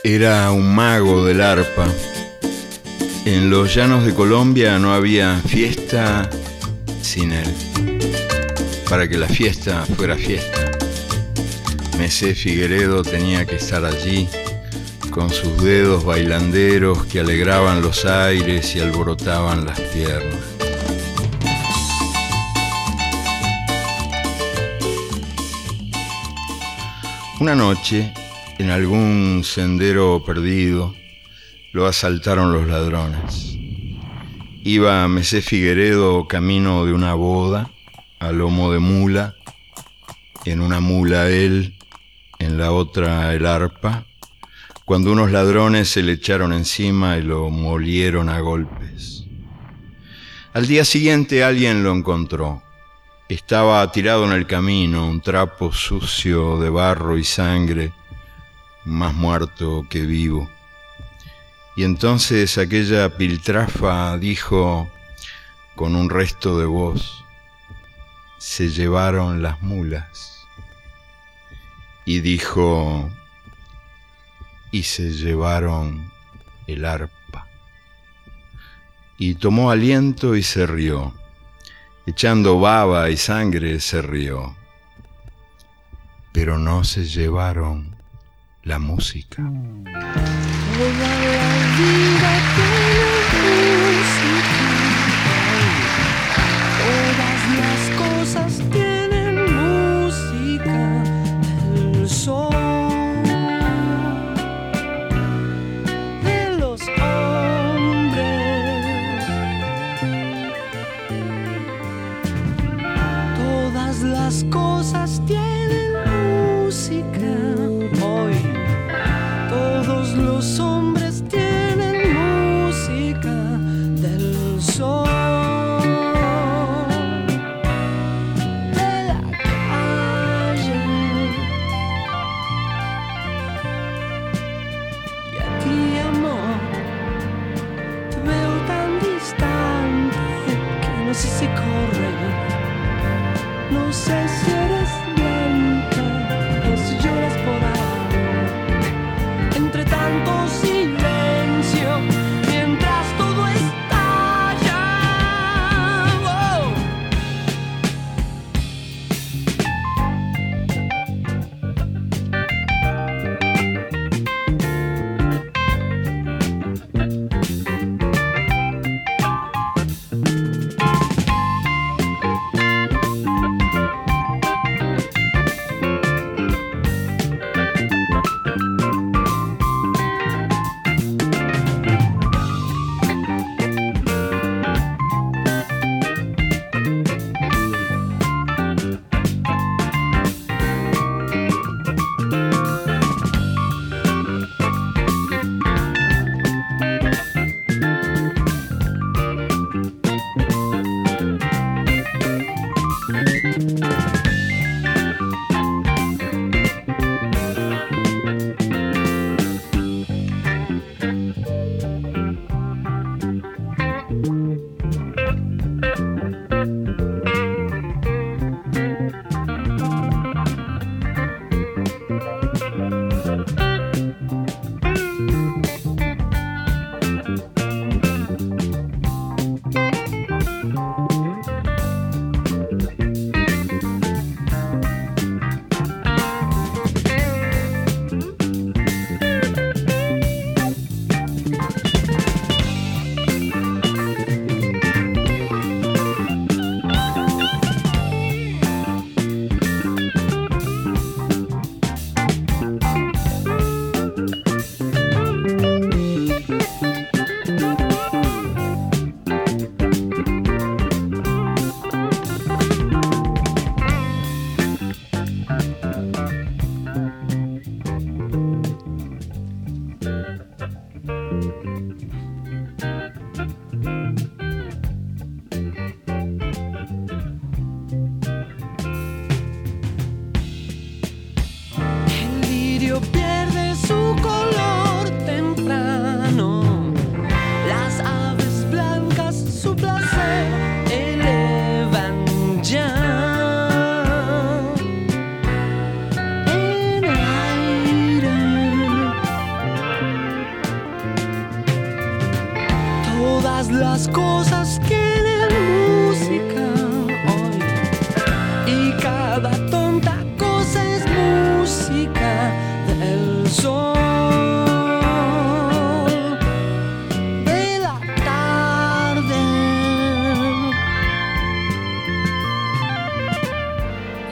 Era un mago del arpa. En los llanos de Colombia no había fiesta sin él. Para que la fiesta fuera fiesta, Mesé Figueredo tenía que estar allí, con sus dedos bailanderos que alegraban los aires y alborotaban las piernas. Una noche, en algún sendero perdido, lo asaltaron los ladrones. Iba Mesé Figueredo camino de una boda, a lomo de mula, en una mula él, en la otra el arpa, cuando unos ladrones se le echaron encima y lo molieron a golpes. Al día siguiente alguien lo encontró. Estaba tirado en el camino, un trapo sucio de barro y sangre, más muerto que vivo. Y entonces aquella piltrafa dijo con un resto de voz: se llevaron las mulas. Y dijo: y se llevaron el arpa. Y tomó aliento y se rió. Echando baba y sangre se rió. Pero no se llevaron la música. Toda la vida tiene música. Todas las cosas tienen música. El sol de los hombres. Todas las cosas tienen música. Hoy todos los hombres tienen música del sol, de la calle. Y a ti, amor, te veo tan distante que no sé si correr, no sé si eres blanca o si lloras por ahí. Entre tanto silencio, mientras todo estalla. Oh.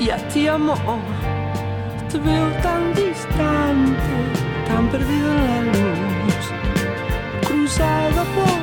ya te amo. Te veo tan distante, tan perdido en la luz, cruzada por